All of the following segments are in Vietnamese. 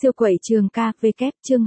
Siêu quẩy trường KVK chương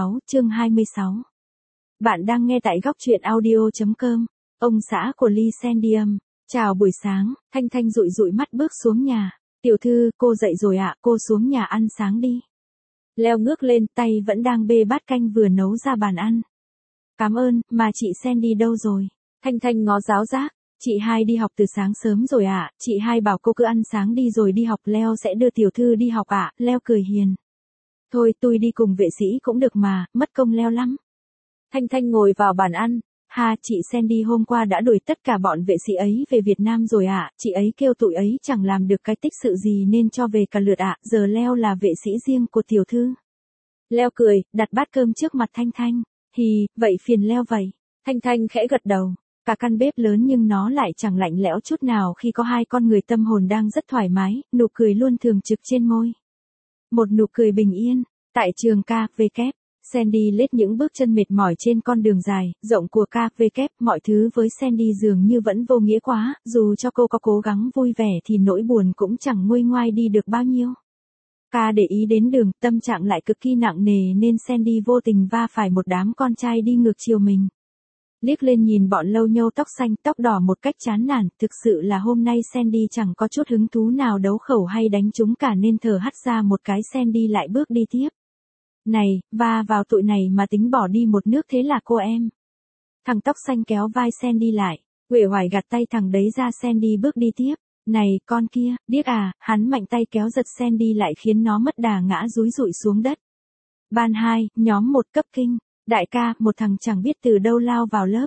26. Bạn đang nghe tại góc truyện audio.com. Ông xã của Lee Sandium. Chào buổi sáng, Thanh Thanh dụi dụi mắt bước xuống nhà. Tiểu thư, cô dậy rồi ạ, cô xuống nhà ăn sáng đi. Leo ngước lên, tay vẫn đang bê bát canh vừa nấu ra bàn ăn. Cảm ơn, mà chị Sandy đâu rồi? Thanh Thanh ngó giáo giác. Chị hai đi học từ sáng sớm rồi ạ, chị hai bảo cô cứ ăn sáng đi rồi đi học, Leo sẽ đưa tiểu thư đi học ạ, Leo cười hiền. Thôi tôi đi cùng vệ sĩ cũng được mà, mất công Leo lắm. Thanh Thanh ngồi vào bàn ăn. Chị Sandy hôm qua đã đuổi tất cả bọn vệ sĩ ấy về Việt Nam rồi ạ, chị ấy kêu tụi ấy chẳng làm được cái tích sự gì nên cho về cả lượt ạ, giờ Leo là vệ sĩ riêng của tiểu thư. Leo cười, đặt bát cơm trước mặt Thanh Thanh. Vậy phiền Leo vậy. Thanh Thanh khẽ gật đầu. Cả căn bếp lớn nhưng nó lại chẳng lạnh lẽo chút nào khi có hai con người tâm hồn đang rất thoải mái, nụ cười luôn thường trực trên môi. Một nụ cười bình yên. Tại trường KVK, Sandy lết những bước chân mệt mỏi trên con đường dài, rộng của KVK, mọi thứ với Sandy dường như vẫn vô nghĩa quá, dù cho cô có cố gắng vui vẻ thì nỗi buồn cũng chẳng nguôi ngoai đi được bao nhiêu. Để ý đến đường, tâm trạng lại cực kỳ nặng nề nên Sandy vô tình va phải một đám con trai đi ngược chiều mình. Liếc lên nhìn bọn lâu nhâu tóc xanh tóc đỏ một cách chán nản, thực sự là hôm nay Sandy chẳng có chút hứng thú nào đấu khẩu hay đánh chúng cả nên thở hắt ra một cái. Sandy lại bước đi tiếp. Này, va vào tụi này mà tính bỏ đi một nước thế là cô em. Thằng tóc xanh kéo vai Sandy lại, uể oải gạt tay thằng đấy ra. Sandy bước đi tiếp. Này, con kia, điếc à, hắn mạnh tay kéo giật Sandy lại khiến nó mất đà ngã dúi dụi xuống đất. Ban 2, nhóm 1 cấp kinh. Đại ca, một thằng chẳng biết từ đâu lao vào lớp.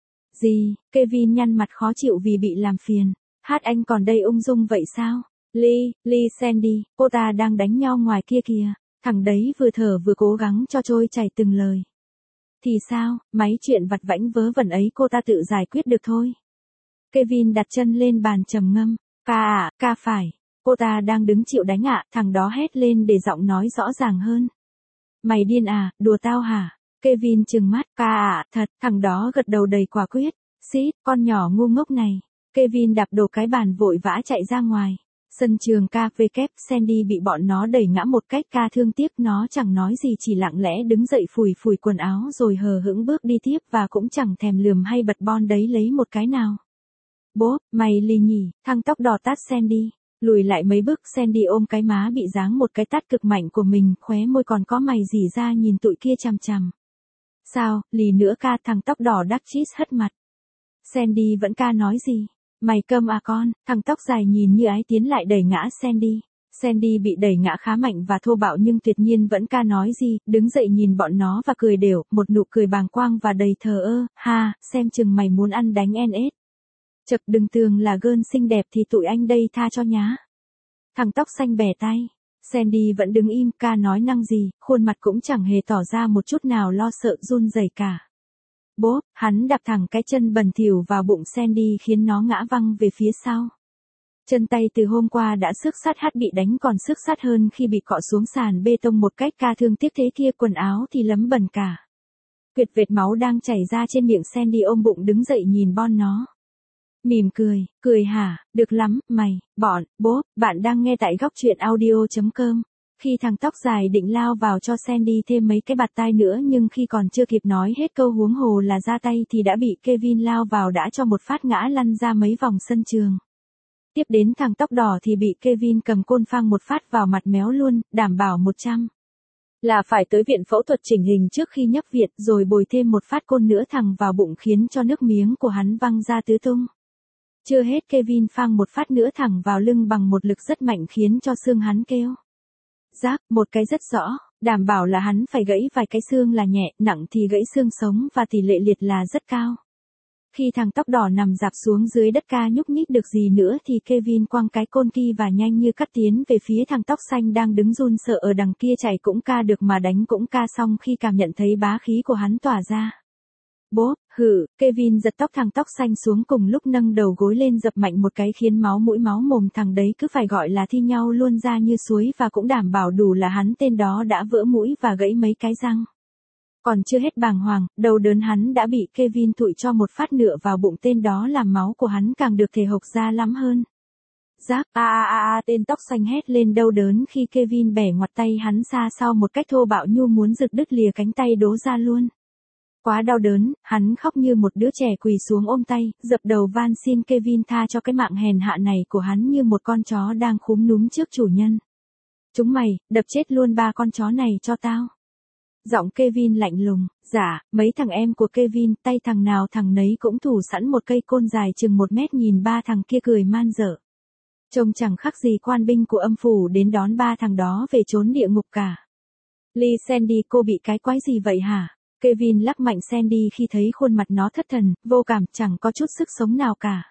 Gì, Kevin nhăn mặt khó chịu vì bị làm phiền. Anh còn đây ung dung vậy sao? Lee, Sandy, cô ta đang đánh nhau ngoài kia kìa. Thằng đấy vừa thở vừa cố gắng cho trôi chảy từng lời. Thì sao, mấy chuyện vặt vãnh vớ vẩn ấy cô ta tự giải quyết được thôi. Kevin đặt chân lên bàn trầm ngâm. Ca phải. Cô ta đang đứng chịu đánh ạ, thằng đó hét lên để giọng nói rõ ràng hơn. Mày điên à, đùa tao hả? Kevin trừng mắt. Thật, thằng đó gật đầu đầy quả quyết. Xít, con nhỏ ngu ngốc này. Kevin đạp đổ cái bàn vội vã chạy ra ngoài. Sân trường KVK, Sandy bị bọn nó đẩy ngã một cách thương tiếc, nó chẳng nói gì chỉ lặng lẽ đứng dậy phủi quần áo rồi hờ hững bước đi tiếp và cũng chẳng thèm lườm hay bật bon đấy lấy một cái nào. Bố, mày lì nhỉ, thằng tóc đỏ tát Sandy. Lùi lại mấy bước, Sandy ôm cái má bị giáng một cái tát cực mạnh của mình, khóe môi còn có mày rỉ ra nhìn tụi kia chằm chằm. Sao, lì nữa ca, thằng tóc đỏ đắc chít hất mặt. Sandy vẫn nói gì? Mày câm à con, thằng tóc dài nhìn như ái tiến lại đẩy ngã Sandy. Sandy bị đẩy ngã khá mạnh và thô bạo nhưng tuyệt nhiên vẫn nói gì, đứng dậy nhìn bọn nó và cười đều, một nụ cười bàng quang và đầy thờ ơ. Xem chừng mày muốn ăn đánh NS. Chật, đừng tưởng là gơn xinh đẹp thì tụi anh đây tha cho nhá. Thằng tóc xanh bẻ tay. Sandy vẫn đứng im, nói năng gì, khuôn mặt cũng chẳng hề tỏ ra một chút nào lo sợ run rẩy cả. Bố, hắn đạp thẳng cái chân bẩn thỉu vào bụng Sandy khiến nó ngã văng về phía sau. Chân tay từ hôm qua đã xước sát bị đánh còn xước sát hơn khi bị cọ xuống sàn bê tông một cách thương tiếc thế kia, quần áo thì lấm bẩn cả. Quyệt vệt máu đang chảy ra trên miệng. Sandy ôm bụng đứng dậy nhìn bon nó. Mỉm cười hả, được lắm, bố, bạn đang nghe tại góc truyện audio.com. Khi thằng tóc dài định lao vào cho Sandy thêm mấy cái bạt tai nữa nhưng khi còn chưa kịp nói hết câu huống hồ là ra tay thì đã bị Kevin lao vào đã cho một phát ngã lăn ra mấy vòng sân trường. Tiếp đến thằng tóc đỏ thì bị Kevin cầm côn phang một phát vào mặt méo luôn, đảm bảo 100. Là phải tới viện phẫu thuật chỉnh hình trước khi nhập viện rồi bồi thêm một phát côn nữa thẳng vào bụng khiến cho nước miếng của hắn văng ra tứ tung. Chưa hết, Kevin phang một phát nữa thẳng vào lưng bằng một lực rất mạnh khiến cho xương hắn kêu rác, một cái rất rõ, đảm bảo là hắn phải gãy vài cái xương là nhẹ, nặng thì gãy xương sống và tỷ lệ liệt là rất cao. Khi thằng tóc đỏ nằm rạp xuống dưới đất nhúc nhích được gì nữa thì Kevin quăng cái côn kia và nhanh như cắt tiến về phía thằng tóc xanh đang đứng run sợ ở đằng kia. Chạy cũng được mà đánh cũng xong khi cảm nhận thấy bá khí của hắn tỏa ra. Bố, Kevin giật tóc thằng tóc xanh xuống cùng lúc nâng đầu gối lên dập mạnh một cái khiến máu mũi máu mồm thằng đấy cứ phải gọi là thi nhau luôn ra như suối và cũng đảm bảo đủ là hắn tên đó đã vỡ mũi và gãy mấy cái răng. Còn chưa hết bàng hoàng, đầu đớn hắn đã bị Kevin thụi cho một phát nữa vào bụng tên đó làm máu của hắn càng được thể hộc ra lắm hơn. Rác, tên tóc xanh hét lên đau đớn khi Kevin bẻ ngoặt tay hắn ra sau một cách thô bạo như muốn giật đứt lìa cánh tay đố ra luôn. Quá đau đớn, hắn khóc như một đứa trẻ quỳ xuống ôm tay, dập đầu van xin Kevin tha cho cái mạng hèn hạ này của hắn như một con chó đang khúm núm trước chủ nhân. Chúng mày, đập chết luôn ba con chó này cho tao. Giọng Kevin lạnh lùng, dạ, mấy thằng em của Kevin, tay thằng nào thằng nấy cũng thủ sẵn một cây côn dài chừng 1 mét nhìn ba thằng kia cười man dở. Trông chẳng khác gì quan binh của âm phủ đến đón ba thằng đó về trốn địa ngục cả. Lee Sandy, cô bị cái quái gì vậy hả? Kevin lắc mạnh Sandy khi thấy khuôn mặt nó thất thần, vô cảm, chẳng có chút sức sống nào cả.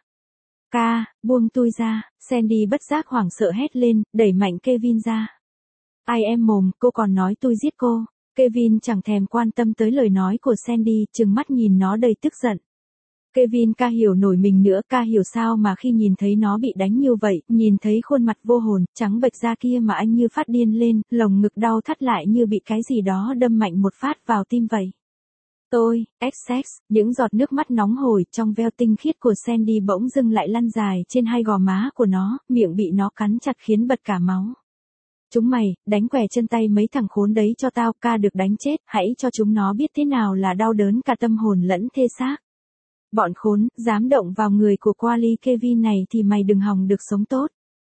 Ca, buông tôi ra, Sandy bất giác hoảng sợ hét lên, đẩy mạnh Kevin ra. Ai em mồm, cô còn nói tôi giết cô. Kevin chẳng thèm quan tâm tới lời nói của Sandy, trừng mắt nhìn nó đầy tức giận. Kevin ca hiểu nổi mình nữa, ca hiểu sao mà khi nhìn thấy nó bị đánh như vậy, nhìn thấy khuôn mặt vô hồn, trắng bệch da kia mà anh như phát điên lên, lồng ngực đau thắt lại như bị cái gì đó đâm mạnh một phát vào tim vậy. Tôi, XX, những giọt nước mắt nóng hổi trong veo tinh khiết của Sandy bỗng dưng lại lăn dài trên hai gò má của nó, miệng bị nó cắn chặt khiến bật cả máu. Chúng mày, đánh què chân tay mấy thằng khốn đấy cho tao, ca được đánh chết, hãy cho chúng nó biết thế nào là đau đớn cả tâm hồn lẫn thể xác. Bọn khốn, dám động vào người của Quali Kevin này thì mày đừng hòng được sống tốt.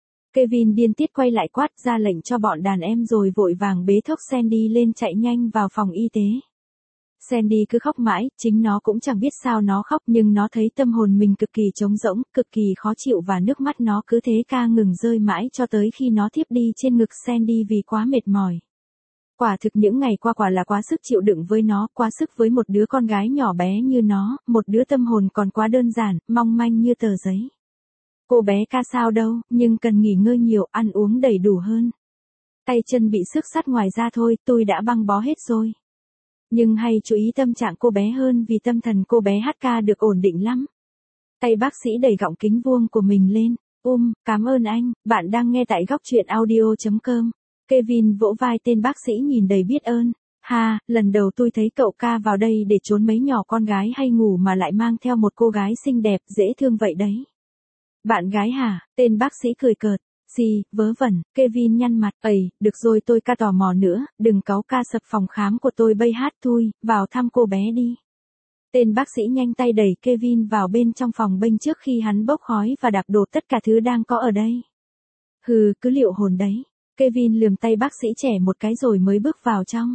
Kevin điên tiết quay lại quát ra lệnh cho bọn đàn em rồi vội vàng bế thốc Sandy lên chạy nhanh vào phòng y tế. Sandy cứ khóc mãi, chính nó cũng chẳng biết sao nó khóc nhưng nó thấy tâm hồn mình cực kỳ trống rỗng, cực kỳ khó chịu và nước mắt nó cứ thế ca ngừng rơi mãi cho tới khi nó thiếp đi trên ngực Sandy vì quá mệt mỏi. Quả thực những ngày qua quả là quá sức chịu đựng với nó, quá sức với một đứa con gái nhỏ bé như nó, một đứa tâm hồn còn quá đơn giản, mong manh như tờ giấy. Cô bé ca sao đâu, nhưng cần nghỉ ngơi nhiều, ăn uống đầy đủ hơn. Tay chân bị xước sắt ngoài ra thôi, tôi đã băng bó hết rồi. Nhưng hay chú ý tâm trạng cô bé hơn vì tâm thần cô bé HK được ổn định lắm. Tay bác sĩ đẩy gọng kính vuông của mình lên. Cảm ơn anh, bạn đang nghe tại góc truyện audio.com. Kevin vỗ vai tên bác sĩ nhìn đầy biết ơn. Ha, lần đầu tôi thấy cậu ca vào đây để trốn mấy nhỏ con gái hay ngủ mà lại mang theo một cô gái xinh đẹp, dễ thương vậy đấy. Bạn gái hả? Tên bác sĩ cười cợt. Gì, vớ vẩn, Kevin nhăn mặt. Được rồi tôi ca tò mò nữa, đừng cáu ca sập phòng khám của tôi bây hát thui, vào thăm cô bé đi. Tên bác sĩ nhanh tay đẩy Kevin vào bên trong phòng bênh trước khi hắn bốc khói và đạp đổ tất cả thứ đang có ở đây. Hừ, cứ liệu hồn đấy. Kevin lườm tay bác sĩ trẻ một cái rồi mới bước vào trong.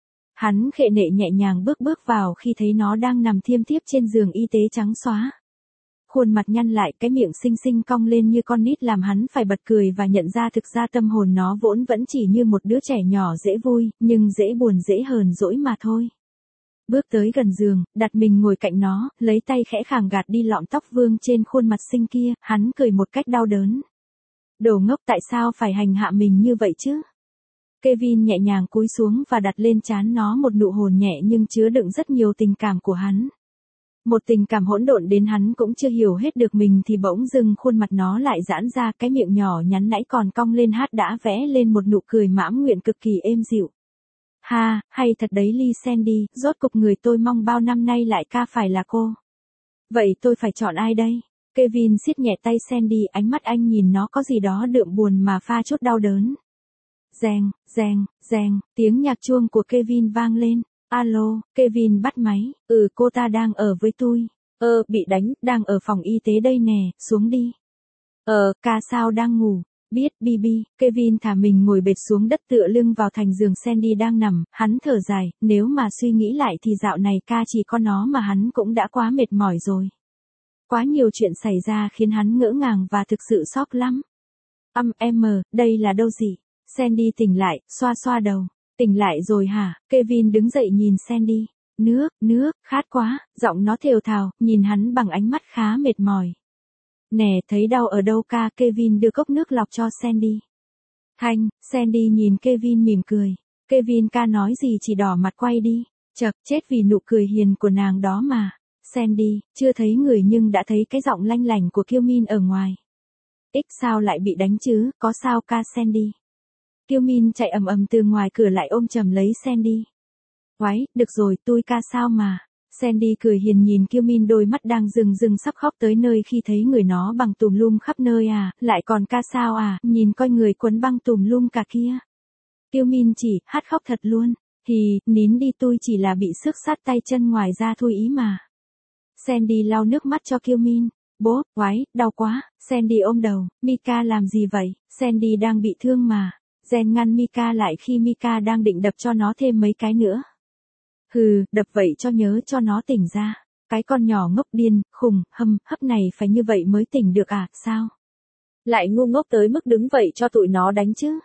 Hắn khệ nệ nhẹ nhàng bước vào khi thấy nó đang nằm thiêm thiếp trên giường y tế trắng xóa. Khuôn mặt nhăn lại, cái miệng xinh xinh cong lên như con nít làm hắn phải bật cười và nhận ra thực ra tâm hồn nó vốn vẫn chỉ như một đứa trẻ nhỏ dễ vui, nhưng dễ buồn dễ hờn dỗi mà thôi. Bước tới gần giường, đặt mình ngồi cạnh nó, lấy tay khẽ khàng gạt đi lọn tóc vương trên khuôn mặt xinh kia, hắn cười một cách đau đớn. Đồ ngốc, tại sao phải hành hạ mình như vậy chứ? Kevin nhẹ nhàng cúi xuống và đặt lên trán nó một nụ hôn nhẹ nhưng chứa đựng rất nhiều tình cảm của hắn. Một tình cảm hỗn độn đến hắn cũng chưa hiểu hết được mình thì bỗng dưng khuôn mặt nó lại giãn ra, cái miệng nhỏ nhắn nãy còn cong lên hát đã vẽ lên một nụ cười mãn nguyện cực kỳ êm dịu. Ha, hay thật đấy Lee Sandy, rốt cục người tôi mong bao năm nay lại ca phải là cô. Vậy tôi phải chọn ai đây? Kevin siết nhẹ tay Sandy, ánh mắt anh nhìn nó có gì đó đượm buồn mà pha chút đau đớn. Reng, reng, reng, tiếng nhạc chuông của Kevin vang lên. Alo, Kevin bắt máy. Cô ta đang ở với tôi. Bị đánh, đang ở phòng y tế đây nè, xuống đi. Ca sao đang ngủ? Biết, Bibi. Kevin thả mình ngồi bệt xuống đất tựa lưng vào thành giường Sandy đang nằm, hắn thở dài, nếu mà suy nghĩ lại thì dạo này ca chỉ có nó mà hắn cũng đã quá mệt mỏi rồi. Quá nhiều chuyện xảy ra khiến hắn ngỡ ngàng và thực sự sốc lắm. Đây là đâu gì? Sandy tỉnh lại, xoa xoa đầu. Tỉnh lại rồi hả? Kevin đứng dậy nhìn Sandy. Nước, khát quá, giọng nó thều thào, nhìn hắn bằng ánh mắt khá mệt mỏi. Nè, thấy đau ở đâu ca? Kevin đưa cốc nước lọc cho Sandy. Sandy nhìn Kevin mỉm cười. Kevin ca nói gì chỉ đỏ mặt quay đi. Chậc, chết vì nụ cười hiền của nàng đó mà. Sandy, chưa thấy người nhưng đã thấy cái giọng lanh lảnh của Kiêu Min ở ngoài. Sao lại bị đánh chứ, có sao ca Sandy? Kiêu Min chạy ầm ầm từ ngoài cửa lại ôm chầm lấy Sandy. Oái, được rồi, tôi ca sao mà. Sandy cười hiền nhìn Kiêu Min đôi mắt đang rưng rưng sắp khóc tới nơi khi thấy người nó bằng tùm lum khắp nơi à, lại còn ca sao à, nhìn coi người quấn băng tùm lum cả kia. Kiêu Min chỉ, hát khóc thật luôn, thì, nín đi tôi chỉ là bị xước sát tay chân ngoài ra thôi ý mà. Sandy lau nước mắt cho Kiêu Min. Bố, oái, đau quá, Sandy ôm đầu, Mika làm gì vậy, Sandy đang bị thương mà. Jen ngăn Mika lại khi Mika đang định đập cho nó thêm mấy cái nữa. Hừ, đập vậy cho nhớ cho nó tỉnh ra. Cái con nhỏ ngốc điên, khùng, hấp này phải như vậy mới tỉnh được à, sao? Lại ngu ngốc tới mức đứng vậy cho tụi nó đánh chứ.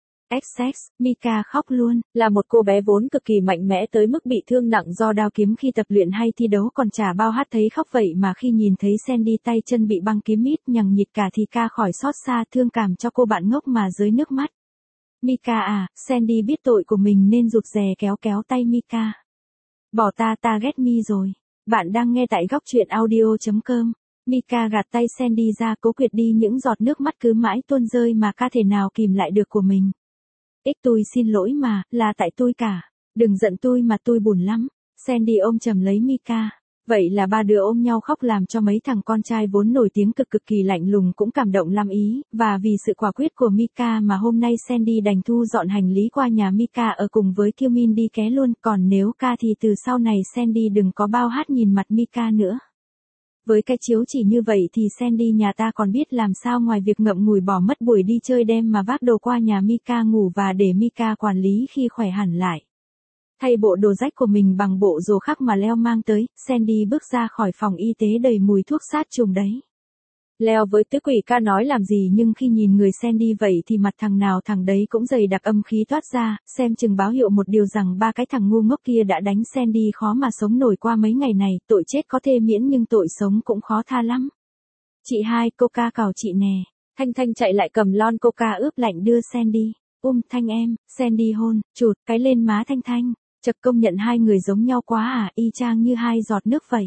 XX, Mika khóc luôn, là một cô bé vốn cực kỳ mạnh mẽ tới mức bị thương nặng do đao kiếm khi tập luyện hay thi đấu còn chả bao hát thấy khóc vậy mà khi nhìn thấy Sandy tay chân bị băng kiếm mít nhằng nhịt cả thì ca khỏi xót xa thương cảm cho cô bạn ngốc mà rơi nước mắt. Mika à, Sandy biết tội của mình nên rụt rè kéo kéo tay Mika. Bỏ ta ghét mi rồi. Bạn đang nghe tại góc truyện audio.com. Mika gạt tay Sandy ra cố quyệt đi những giọt nước mắt cứ mãi tuôn rơi mà ca thể nào kìm lại được của mình. Tôi xin lỗi mà, là tại tôi cả. Đừng giận tôi mà tôi buồn lắm. Sandy ôm chầm lấy Mika. Vậy là ba đứa ôm nhau khóc làm cho mấy thằng con trai vốn nổi tiếng cực kỳ lạnh lùng cũng cảm động lắm ý, và vì sự quả quyết của Mika mà hôm nay Sandy đành thu dọn hành lý qua nhà Mika ở cùng với Kiêu Min đi ké luôn, còn nếu ca thì từ sau này Sandy đừng có bao hát nhìn mặt Mika nữa. Với cái chiếu chỉ như vậy thì Sandy nhà ta còn biết làm sao ngoài việc ngậm ngùi bỏ mất buổi đi chơi đêm mà vác đồ qua nhà Mika ngủ và để Mika quản lý khi khỏe hẳn lại. Thay bộ đồ rách của mình bằng bộ đồ khác mà Leo mang tới, Sandy bước ra khỏi phòng y tế đầy mùi thuốc sát trùng đấy. Leo với tứ quỷ ca nói làm gì nhưng khi nhìn người Sandy vậy thì mặt thằng nào thằng đấy cũng dày đặc âm khí toát ra, xem chừng báo hiệu một điều rằng ba cái thằng ngu ngốc kia đã đánh Sandy khó mà sống nổi qua mấy ngày này, tội chết có thể miễn nhưng tội sống cũng khó tha lắm. Chị hai, Coca cào chị nè. Thanh chạy lại cầm lon Coca ướp lạnh đưa Sandy. Thanh em, Sandy hôn, chụt cái lên má Thanh. Chật công nhận hai người giống nhau quá à, y chang như hai giọt nước vậy.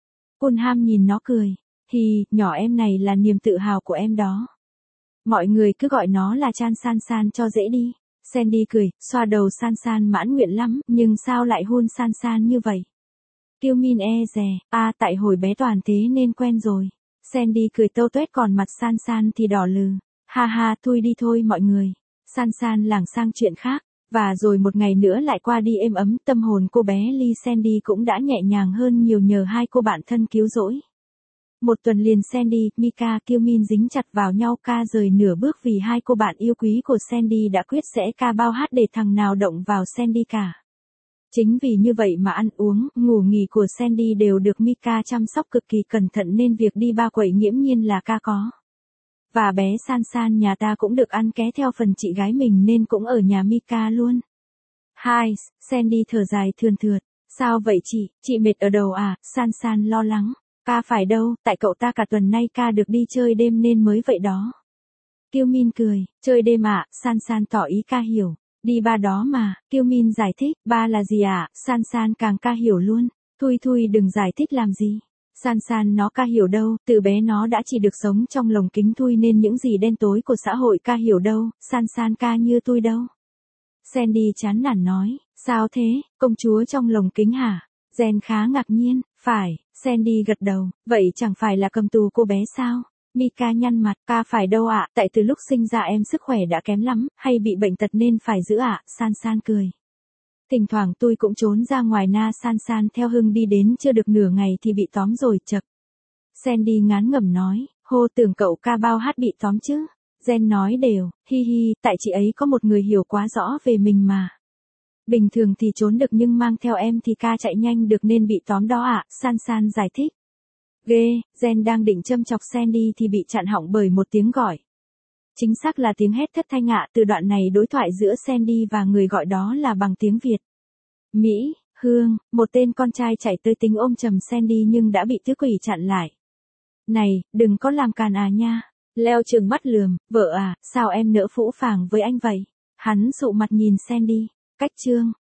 Ham nhìn nó cười. Thì, nhỏ em này là niềm tự hào của em đó. Mọi người cứ gọi nó là Chan San cho dễ đi. Sandy cười, xoa đầu San mãn nguyện lắm, nhưng sao lại hôn San như vậy? Kiêu Min dè, tại hồi bé toàn thế nên quen rồi. Sandy cười tâu tuét còn mặt San thì đỏ lừ. Ha, thôi đi thôi mọi người. San lảng sang chuyện khác. Và rồi một ngày nữa lại qua đi êm ấm, tâm hồn cô bé Lee Sandy cũng đã nhẹ nhàng hơn nhiều nhờ hai cô bạn thân cứu rỗi. Một tuần liền Sandy, Mika, Kiêu Min dính chặt vào nhau ca rời nửa bước vì hai cô bạn yêu quý của Sandy đã quyết sẽ ca bao hát để thằng nào động vào Sandy cả. Chính vì như vậy mà ăn uống, ngủ nghỉ của Sandy đều được Mika chăm sóc cực kỳ cẩn thận nên việc đi ba quậy nghiễm nhiên là ca có. Và bé San nhà ta cũng được ăn ké theo phần chị gái mình nên cũng ở nhà Mika luôn. Hai, Sandy thở dài thườn thượt. Sao vậy chị mệt ở đầu à, San lo lắng. Ca phải đâu, tại cậu ta cả tuần nay ca được đi chơi đêm nên mới vậy đó. Kiêu Min cười, chơi đêm à, San tỏ ý ca hiểu. Đi ba đó mà, Kiêu Min giải thích, ba là gì à, San càng ca hiểu luôn. Thôi đừng giải thích làm gì. San nó ca hiểu đâu, từ bé nó đã chỉ được sống trong lồng kính thui nên những gì đen tối của xã hội ca hiểu đâu, San ca như tôi đâu. Sandy chán nản nói, sao thế, công chúa trong lồng kính hả? Jen khá ngạc nhiên, phải, Sandy gật đầu, vậy chẳng phải là cầm tù cô bé sao? Mika nhăn mặt, ca phải đâu ạ, tại từ lúc sinh ra em sức khỏe đã kém lắm, hay bị bệnh tật nên phải giữ ạ, San cười. Thỉnh thoảng tôi cũng trốn ra ngoài na San theo Hưng đi đến chưa được nửa ngày thì bị tóm rồi chập. Sandy ngán ngẩm nói, hô tưởng cậu ca bao hát bị tóm chứ. Jen nói đều, hi, tại chị ấy có một người hiểu quá rõ về mình mà. Bình thường thì trốn được nhưng mang theo em thì ca chạy nhanh được nên bị tóm đó ạ, San giải thích. Ghê, Jen đang định châm chọc Sandy thì bị chặn họng bởi một tiếng gọi. Chính xác là tiếng hét thất thanh ạ, từ đoạn này đối thoại giữa Sandy và người gọi đó là bằng tiếng Việt. Mỹ, Hương, một tên con trai chạy tới tính ôm chầm Sandy nhưng đã bị tứ quỷ chặn lại. Này, đừng có làm càn à nha. Leo trừng mắt lườm, vợ à, sao em nỡ phũ phàng với anh vậy? Hắn sụ mặt nhìn Sandy. Cách chương.